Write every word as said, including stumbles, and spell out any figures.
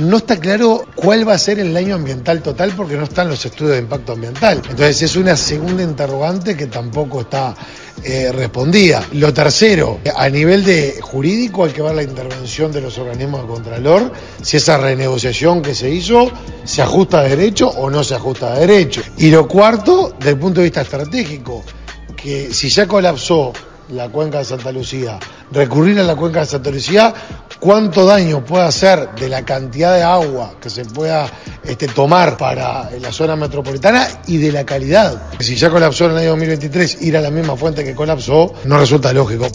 no está claro cuál va a ser el daño ambiental total porque no están los estudios de impacto ambiental. Entonces es una segunda interrogante que tampoco está eh, respondida. Lo tercero, a nivel de jurídico hay que ver la intervención de los organismos de Contralor, si esa renegociación que se hizo se ajusta a derecho o no se ajusta a derecho. Y lo cuarto, desde el punto de vista estratégico, que si ya colapsó la cuenca de Santa Lucía, recurrir a la cuenca de Santa Lucía, cuánto daño puede hacer de la cantidad de agua que se pueda este, tomar para la zona metropolitana y de la calidad. Si ya colapsó en el año dos mil veintitrés, ir a la misma fuente que colapsó no resulta lógico.